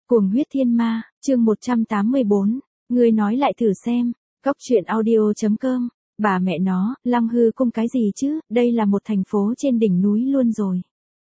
Cuồng huyết thiên ma, chương 184, ngươi nói lại thử xem, Cóc truyện audio.com, bà mẹ nó, Lăng Hư cung cái gì chứ, đây là một thành phố trên đỉnh núi luôn rồi.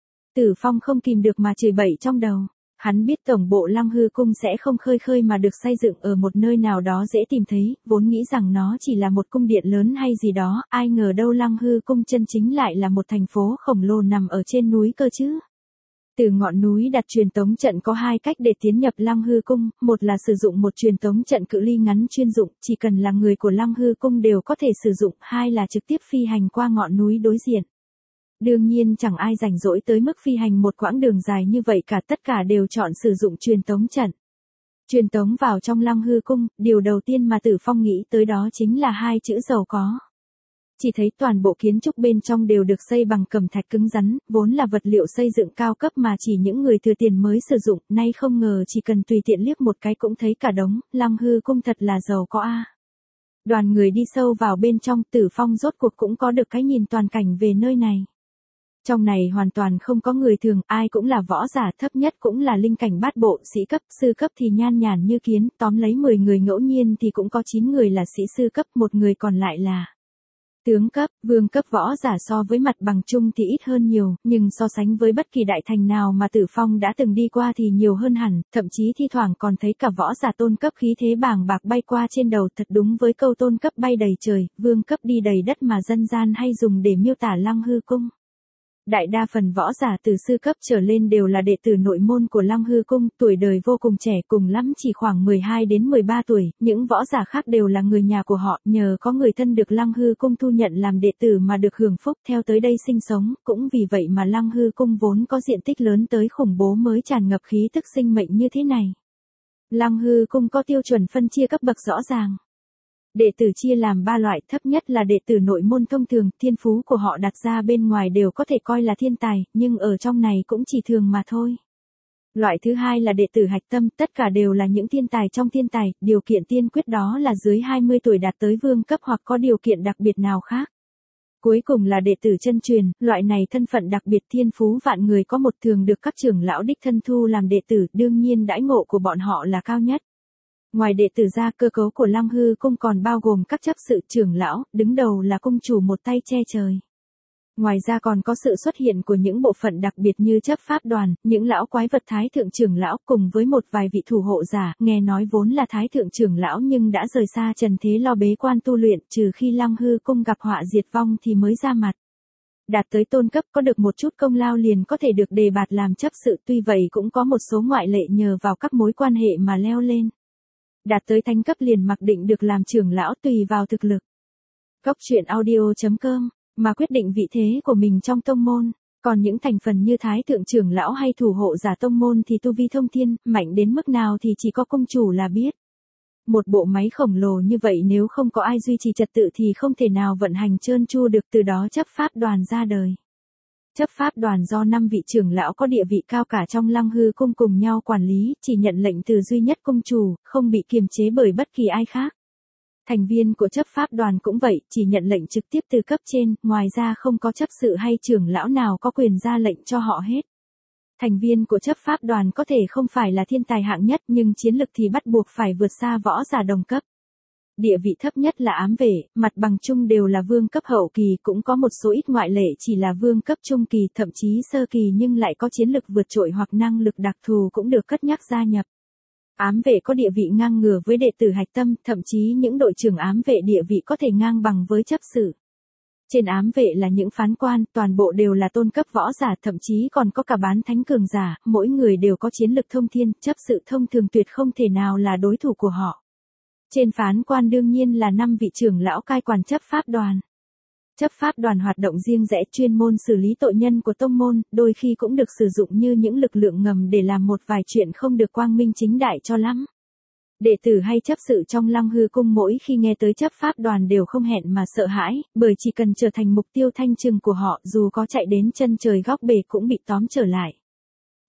Tử Phong không kìm được mà chửi bậy trong đầu, hắn biết tổng bộ Lăng Hư cung sẽ không khơi khơi mà được xây dựng ở một nơi nào đó dễ tìm thấy, vốn nghĩ rằng nó chỉ là một cung điện lớn hay gì đó, ai ngờ đâu Lăng Hư cung chân chính lại là một thành phố khổng lồ nằm ở trên núi cơ chứ. Từ ngọn núi đặt truyền tống trận có hai cách để tiến nhập Lăng Hư cung, một là sử dụng một truyền tống trận cự ly ngắn chuyên dụng, chỉ cần là người của Lăng Hư cung đều có thể sử dụng, hai là trực tiếp phi hành qua ngọn núi đối diện. Đương nhiên chẳng ai rảnh rỗi tới mức phi hành một quãng đường dài như vậy cả, tất cả đều chọn sử dụng truyền tống trận. Truyền tống vào trong Lăng Hư cung, điều đầu tiên mà Tử Phong nghĩ tới đó chính là hai chữ giàu có. Chỉ thấy toàn bộ kiến trúc bên trong đều được xây bằng cẩm thạch cứng rắn, vốn là vật liệu xây dựng cao cấp mà chỉ những người thừa tiền mới sử dụng, nay không ngờ chỉ cần tùy tiện liếc một cái cũng thấy cả đống, Lăng Hư cung thật là giàu có a. Đoàn người đi sâu vào bên trong, Tử Phong rốt cuộc cũng có được cái nhìn toàn cảnh về nơi này. Trong này hoàn toàn không có người thường, ai cũng là võ giả, thấp nhất cũng là linh cảnh bát bộ, sĩ cấp, sư cấp thì nhan nhản như kiến, tóm lấy 10 người ngẫu nhiên thì cũng có 9 người là sĩ sư cấp, một người còn lại là tướng cấp, vương cấp. Võ giả so với mặt bằng chung thì ít hơn nhiều, nhưng so sánh với bất kỳ đại thành nào mà Tử Phong đã từng đi qua thì nhiều hơn hẳn, thậm chí thi thoảng còn thấy cả võ giả tôn cấp khí thế bàng bạc bay qua trên đầu, thật đúng với câu tôn cấp bay đầy trời, vương cấp đi đầy đất mà dân gian hay dùng để miêu tả Lăng Hư cung. Đại đa phần võ giả từ sư cấp trở lên đều là đệ tử nội môn của Lăng Hư cung, tuổi đời vô cùng trẻ, cùng lắm chỉ khoảng 12 đến 13 tuổi, những võ giả khác đều là người nhà của họ, nhờ có người thân được Lăng Hư cung thu nhận làm đệ tử mà được hưởng phúc theo tới đây sinh sống, cũng vì vậy mà Lăng Hư cung vốn có diện tích lớn tới khủng bố mới tràn ngập khí tức sinh mệnh như thế này. Lăng Hư cung có tiêu chuẩn phân chia cấp bậc rõ ràng. Đệ tử chia làm 3 loại, thấp nhất là đệ tử nội môn thông thường, thiên phú của họ đặt ra bên ngoài đều có thể coi là thiên tài, nhưng ở trong này cũng chỉ thường mà thôi. Loại thứ hai là đệ tử hạch tâm, tất cả đều là những thiên tài trong thiên tài, điều kiện tiên quyết đó là dưới 20 tuổi đạt tới vương cấp hoặc có điều kiện đặc biệt nào khác. Cuối cùng là đệ tử chân truyền, loại này thân phận đặc biệt, thiên phú vạn người có một, thường được các trưởng lão đích thân thu làm đệ tử, đương nhiên đãi ngộ của bọn họ là cao nhất. Ngoài đệ tử ra, cơ cấu của Lăng Hư cung còn bao gồm các chấp sự, trưởng lão, đứng đầu là cung chủ một tay che trời. Ngoài ra còn có sự xuất hiện của những bộ phận đặc biệt như chấp pháp đoàn, những lão quái vật thái thượng trưởng lão cùng với một vài vị thủ hộ giả, nghe nói vốn là thái thượng trưởng lão nhưng đã rời xa trần thế lo bế quan tu luyện, trừ khi Lăng Hư cung gặp họa diệt vong thì mới ra mặt. Đạt tới tôn cấp có được một chút công lao liền có thể được đề bạt làm chấp sự, tuy vậy cũng có một số ngoại lệ nhờ vào các mối quan hệ mà leo lên. Đạt tới thánh cấp liền mặc định được làm trưởng lão, tùy vào thực lực. Cóc truyện audio.com mà quyết định vị thế của mình trong tông môn, còn những thành phần như thái thượng trưởng lão hay thủ hộ giả tông môn thì tu vi thông thiên, mạnh đến mức nào thì chỉ có cung chủ là biết. Một bộ máy khổng lồ như vậy nếu không có ai duy trì trật tự thì không thể nào vận hành trơn tru được, từ đó chấp pháp đoàn ra đời. Chấp pháp đoàn do 5 vị trưởng lão có địa vị cao cả trong Lăng Hư cung cùng nhau quản lý, chỉ nhận lệnh từ duy nhất cung chủ, không bị kiềm chế bởi bất kỳ ai khác. Thành viên của chấp pháp đoàn cũng vậy, chỉ nhận lệnh trực tiếp từ cấp trên, ngoài ra không có chấp sự hay trưởng lão nào có quyền ra lệnh cho họ hết. Thành viên của chấp pháp đoàn có thể không phải là thiên tài hạng nhất nhưng chiến lực thì bắt buộc phải vượt xa võ giả đồng cấp. Địa vị thấp nhất là ám vệ, mặt bằng chung đều là vương cấp hậu kỳ, cũng có một số ít ngoại lệ chỉ là vương cấp trung kỳ, thậm chí sơ kỳ nhưng lại có chiến lực vượt trội hoặc năng lực đặc thù cũng được cất nhắc gia nhập. Ám vệ có địa vị ngang ngửa với đệ tử hạch tâm, thậm chí những đội trưởng ám vệ địa vị có thể ngang bằng với chấp sự. Trên ám vệ là những phán quan, toàn bộ đều là tôn cấp võ giả, thậm chí còn có cả bán thánh cường giả, mỗi người đều có chiến lực thông thiên, chấp sự thông thường tuyệt không thể nào là đối thủ của họ. Trên phán quan đương nhiên là 5 vị trưởng lão cai quản chấp pháp đoàn. Chấp pháp đoàn hoạt động riêng rẽ, chuyên môn xử lý tội nhân của tông môn, đôi khi cũng được sử dụng như những lực lượng ngầm để làm một vài chuyện không được quang minh chính đại cho lắm. Đệ tử hay chấp sự trong Lăng Hư cung mỗi khi nghe tới chấp pháp đoàn đều không hẹn mà sợ hãi, bởi chỉ cần trở thành mục tiêu thanh trừng của họ, dù có chạy đến chân trời góc bể cũng bị tóm trở lại.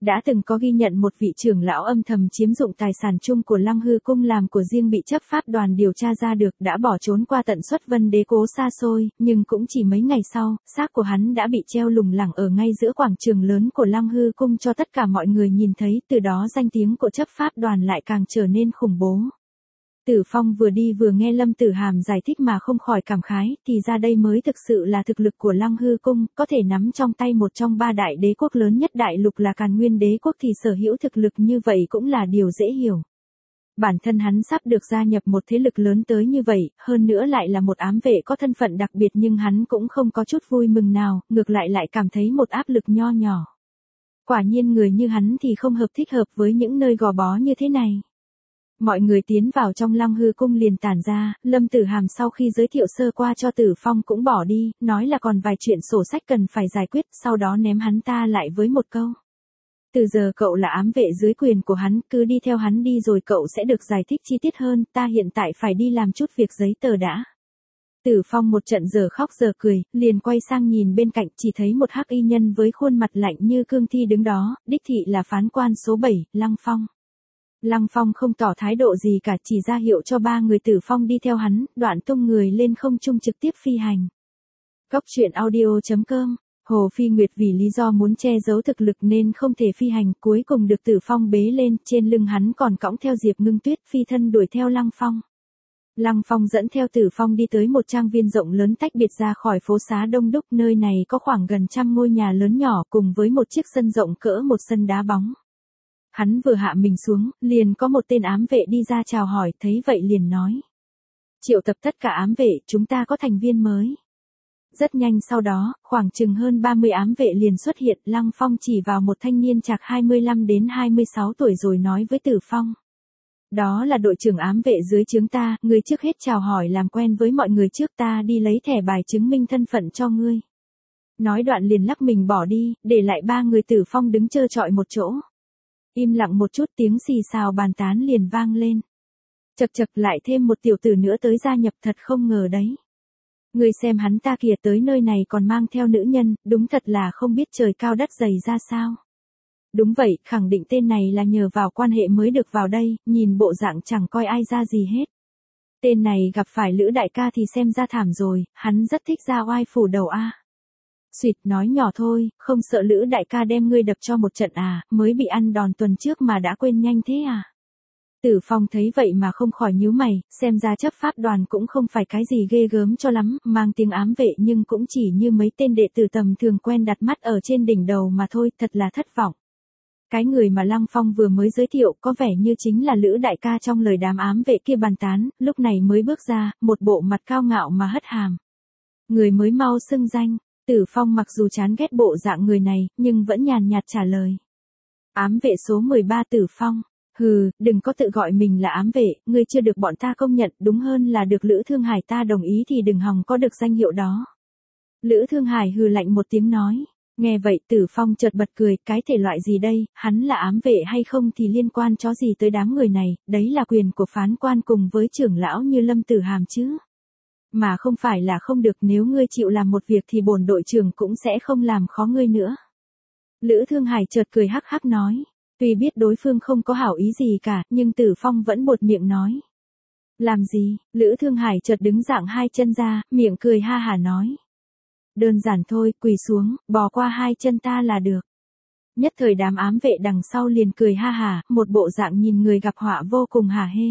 Đã từng có ghi nhận một vị trưởng lão âm thầm chiếm dụng tài sản chung của Lăng Hư cung làm của riêng bị chấp pháp đoàn điều tra ra được, đã bỏ trốn qua tận Xuất Vân Đế cố xa xôi, nhưng cũng chỉ mấy ngày sau, xác của hắn đã bị treo lủng lẳng ở ngay giữa quảng trường lớn của Lăng Hư cung cho tất cả mọi người nhìn thấy, từ đó danh tiếng của chấp pháp đoàn lại càng trở nên khủng bố. Tử Phong vừa đi vừa nghe Lâm Tử Hàm giải thích mà không khỏi cảm khái, thì ra đây mới thực sự là thực lực của Lăng Hư cung, có thể nắm trong tay một trong ba đại đế quốc lớn nhất đại lục là Càn Nguyên đế quốc thì sở hữu thực lực như vậy cũng là điều dễ hiểu. Bản thân hắn sắp được gia nhập một thế lực lớn tới như vậy, hơn nữa lại là một ám vệ có thân phận đặc biệt, nhưng hắn cũng không có chút vui mừng nào, ngược lại cảm thấy một áp lực nho nhỏ. Quả nhiên người như hắn thì không thích hợp với những nơi gò bó như thế này. Mọi người tiến vào trong Lăng Hư cung liền tản ra, Lâm Tử Hàm sau khi giới thiệu sơ qua cho Tử Phong cũng bỏ đi, nói là còn vài chuyện sổ sách cần phải giải quyết, sau đó ném hắn ta lại với một câu. Từ giờ cậu là ám vệ dưới quyền của hắn, cứ đi theo hắn đi rồi cậu sẽ được giải thích chi tiết hơn, ta hiện tại phải đi làm chút việc giấy tờ đã. Tử Phong một trận giờ khóc giờ cười, liền quay sang nhìn bên cạnh, chỉ thấy một hắc y nhân với khuôn mặt lạnh như cương thi đứng đó, đích thị là phán quan số 7, Lăng Phong. Lăng Phong không tỏ thái độ gì cả, chỉ ra hiệu cho ba người Tử Phong đi theo hắn, đoạn tung người lên không trung trực tiếp phi hành. Cóc truyện audio.com. Hồ Phi Nguyệt vì lý do muốn che giấu thực lực nên không thể phi hành, cuối cùng được Tử Phong bế lên, trên lưng hắn còn cõng theo Diệp Ngưng Tuyết, phi thân đuổi theo Lăng Phong. Lăng Phong dẫn theo Tử Phong đi tới một trang viên rộng lớn tách biệt ra khỏi phố xá đông đúc, nơi này có khoảng gần 100 ngôi nhà lớn nhỏ cùng với một chiếc sân rộng cỡ một sân đá bóng. Hắn vừa hạ mình xuống, liền có một tên ám vệ đi ra chào hỏi, thấy vậy liền nói. Triệu tập tất cả ám vệ, chúng ta có thành viên mới. Rất nhanh sau đó, khoảng chừng hơn 30 ám vệ liền xuất hiện, Lăng Phong chỉ vào một thanh niên chạc 25 đến 26 tuổi rồi nói với Tử Phong. Đó là đội trưởng ám vệ dưới trướng ta, ngươi trước hết chào hỏi làm quen với mọi người trước, ta đi lấy thẻ bài chứng minh thân phận cho ngươi. Nói đoạn liền lắc mình bỏ đi, để lại ba người Tử Phong đứng trơ trọi một chỗ. Im lặng một chút, tiếng xì xào bàn tán liền vang lên. Chậc lại thêm một tiểu tử nữa tới gia nhập, thật không ngờ đấy. Người xem hắn ta kìa, tới nơi này còn mang theo nữ nhân, đúng thật là không biết trời cao đất dày ra sao. Đúng vậy, khẳng định tên này là nhờ vào quan hệ mới được vào đây, nhìn bộ dạng chẳng coi ai ra gì hết. Tên này gặp phải Lữ đại ca thì xem ra thảm rồi, hắn rất thích ra oai phủ đầu a. Xuyệt, nói nhỏ thôi, không sợ Lữ đại ca đem ngươi đập cho một trận à, mới bị ăn đòn tuần trước mà đã quên nhanh thế à. Tử Phong thấy vậy mà không khỏi nhíu mày, xem ra chấp pháp đoàn cũng không phải cái gì ghê gớm cho lắm, mang tiếng ám vệ nhưng cũng chỉ như mấy tên đệ tử tầm thường quen đặt mắt ở trên đỉnh đầu mà thôi, thật là thất vọng. Cái người mà Lăng Phong vừa mới giới thiệu có vẻ như chính là Lữ đại ca trong lời đám ám vệ kia bàn tán, lúc này mới bước ra, một bộ mặt cao ngạo mà hất hàm. Người mới mau xưng danh. Tử Phong mặc dù chán ghét bộ dạng người này, nhưng vẫn nhàn nhạt trả lời. Ám vệ số 13 Tử Phong. Hừ, đừng có tự gọi mình là ám vệ, ngươi chưa được bọn ta công nhận, đúng hơn là được Lữ Thương Hải ta đồng ý thì đừng hòng có được danh hiệu đó. Lữ Thương Hải hừ lạnh một tiếng nói. Nghe vậy Tử Phong chợt bật cười, cái thể loại gì đây, hắn là ám vệ hay không thì liên quan chó gì tới đám người này, đấy là quyền của phán quan cùng với trưởng lão như Lâm Tử Hàm chứ. Mà không phải là không được, nếu ngươi chịu làm một việc thì bổn đội trưởng cũng sẽ không làm khó ngươi nữa. Lữ Thương Hải chợt cười hắc hắc nói. Tuy biết đối phương không có hảo ý gì cả, nhưng Tử Phong vẫn buột miệng nói. Làm gì? Lữ Thương Hải chợt đứng dạng hai chân ra, miệng cười ha hả nói. Đơn giản thôi, quỳ xuống, bò qua hai chân ta là được. Nhất thời đám ám vệ đằng sau liền cười ha hả, một bộ dạng nhìn người gặp họa vô cùng hả hê.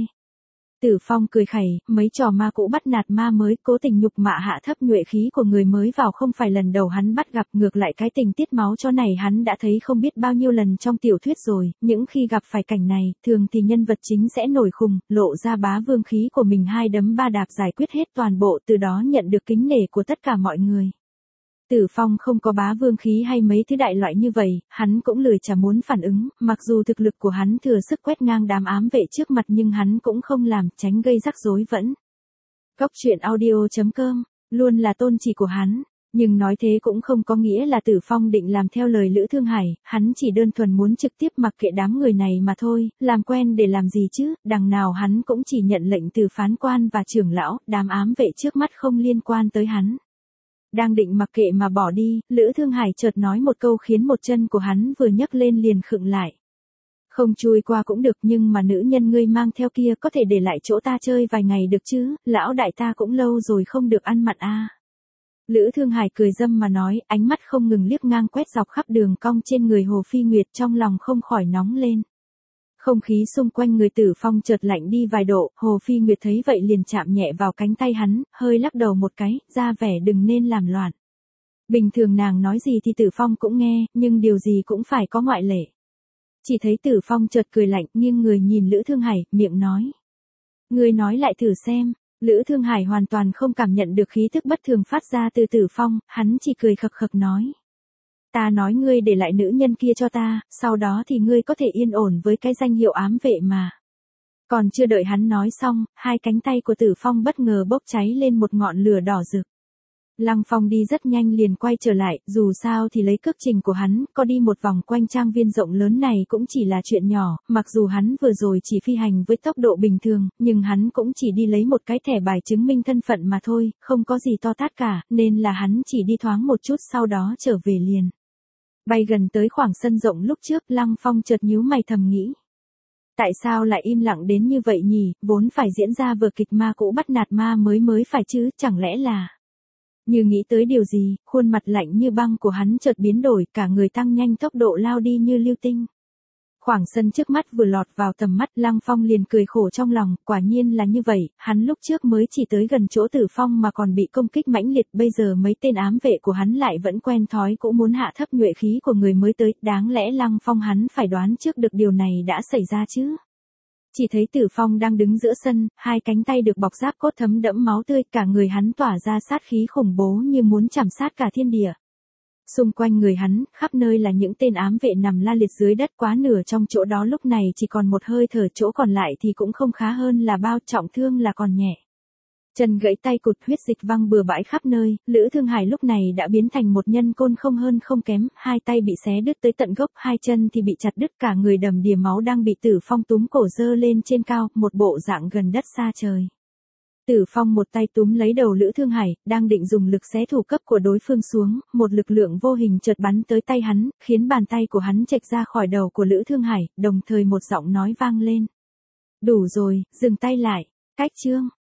Tử Phong cười khẩy, mấy trò ma cũ bắt nạt ma mới, cố tình nhục mạ hạ thấp nhuệ khí của người mới vào không phải lần đầu hắn bắt gặp, ngược lại cái tình tiết máu chó này hắn đã thấy không biết bao nhiêu lần trong tiểu thuyết rồi, những khi gặp phải cảnh này, thường thì nhân vật chính sẽ nổi khùng, lộ ra bá vương khí của mình hai đấm ba đạp giải quyết hết toàn bộ, từ đó nhận được kính nể của tất cả mọi người. Tử Phong không có bá vương khí hay mấy thứ đại loại như vậy, hắn cũng lười chả muốn phản ứng, mặc dù thực lực của hắn thừa sức quét ngang đám ám vệ trước mặt nhưng hắn cũng không làm, tránh gây rắc rối vẫn. Cóc truyện audio.com, luôn là tôn chỉ của hắn, nhưng nói thế cũng không có nghĩa là Tử Phong định làm theo lời Lữ Thương Hải, hắn chỉ đơn thuần muốn trực tiếp mặc kệ đám người này mà thôi, làm quen để làm gì chứ, đằng nào hắn cũng chỉ nhận lệnh từ phán quan và trưởng lão, đám ám vệ trước mắt không liên quan tới hắn. Đang định mặc kệ mà bỏ đi, Lữ Thương Hải chợt nói một câu khiến một chân của hắn vừa nhấc lên liền khựng lại. Không chui qua cũng được nhưng mà nữ nhân ngươi mang theo kia có thể để lại chỗ ta chơi vài ngày được chứ, lão đại ta cũng lâu rồi không được ăn mặn a. Lữ Thương Hải cười dâm mà nói, ánh mắt không ngừng liếc ngang quét dọc khắp đường cong trên người Hồ Phi Nguyệt, trong lòng không khỏi nóng lên. Không khí xung quanh người Tử Phong chợt lạnh đi vài độ, Hồ Phi Nguyệt thấy vậy liền chạm nhẹ vào cánh tay hắn, hơi lắc đầu một cái, ra vẻ đừng nên làm loạn. Bình thường nàng nói gì thì Tử Phong cũng nghe, nhưng điều gì cũng phải có ngoại lệ. Chỉ thấy Tử Phong chợt cười lạnh, nghiêng người nhìn Lữ Thương Hải, miệng nói. Ngươi nói lại thử xem. Lữ Thương Hải hoàn toàn không cảm nhận được khí thức bất thường phát ra từ Tử Phong, hắn chỉ cười khập khập nói. Ta nói ngươi để lại nữ nhân kia cho ta, sau đó thì ngươi có thể yên ổn với cái danh hiệu ám vệ mà. Còn chưa đợi hắn nói xong, hai cánh tay của Tử Phong bất ngờ bốc cháy lên một ngọn lửa đỏ rực. Lăng Phong đi rất nhanh liền quay trở lại, dù sao thì lấy cước trình của hắn, có đi một vòng quanh trang viên rộng lớn này cũng chỉ là chuyện nhỏ, mặc dù hắn vừa rồi chỉ phi hành với tốc độ bình thường, nhưng hắn cũng chỉ đi lấy một cái thẻ bài chứng minh thân phận mà thôi, không có gì to tát cả, nên là hắn chỉ đi thoáng một chút sau đó trở về liền. Bay gần tới khoảng sân rộng lúc trước, Lăng Phong chợt nhíu mày thầm nghĩ. Tại sao lại im lặng đến như vậy nhỉ, vốn phải diễn ra vở kịch ma cũ bắt nạt ma mới phải chứ, chẳng lẽ là... Như nghĩ tới điều gì, khuôn mặt lạnh như băng của hắn chợt biến đổi, cả người tăng nhanh tốc độ lao đi như lưu tinh. Khoảng sân trước mắt vừa lọt vào tầm mắt, Lăng Phong liền cười khổ trong lòng, quả nhiên là như vậy, hắn lúc trước mới chỉ tới gần chỗ Tử Phong mà còn bị công kích mãnh liệt, bây giờ mấy tên ám vệ của hắn lại vẫn quen thói cũng muốn hạ thấp nhuệ khí của người mới tới, đáng lẽ Lăng Phong hắn phải đoán trước được điều này đã xảy ra chứ. Chỉ thấy Tử Phong đang đứng giữa sân, hai cánh tay được bọc giáp cốt thấm đẫm máu tươi, cả người hắn tỏa ra sát khí khủng bố như muốn chảm sát cả thiên địa. Xung quanh người hắn, khắp nơi là những tên ám vệ nằm la liệt dưới đất, quá nửa trong chỗ đó lúc này chỉ còn một hơi thở, chỗ còn lại thì cũng không khá hơn là bao, trọng thương là còn nhẹ. Chân gãy tay cụt, huyết dịch văng bừa bãi khắp nơi, Lữ Thương Hải lúc này đã biến thành một nhân côn không hơn không kém, hai tay bị xé đứt tới tận gốc, hai chân thì bị chặt đứt, cả người đầm đìa máu đang bị Tử Phong túm cổ dơ lên trên cao, một bộ dạng gần đất xa trời. Tử Phong một tay túm lấy đầu Lữ Thương Hải, đang định dùng lực xé thủ cấp của đối phương xuống, một lực lượng vô hình chợt bắn tới tay hắn, khiến bàn tay của hắn chệch ra khỏi đầu của Lữ Thương Hải, đồng thời một giọng nói vang lên. Đủ rồi, dừng tay lại, cách chương.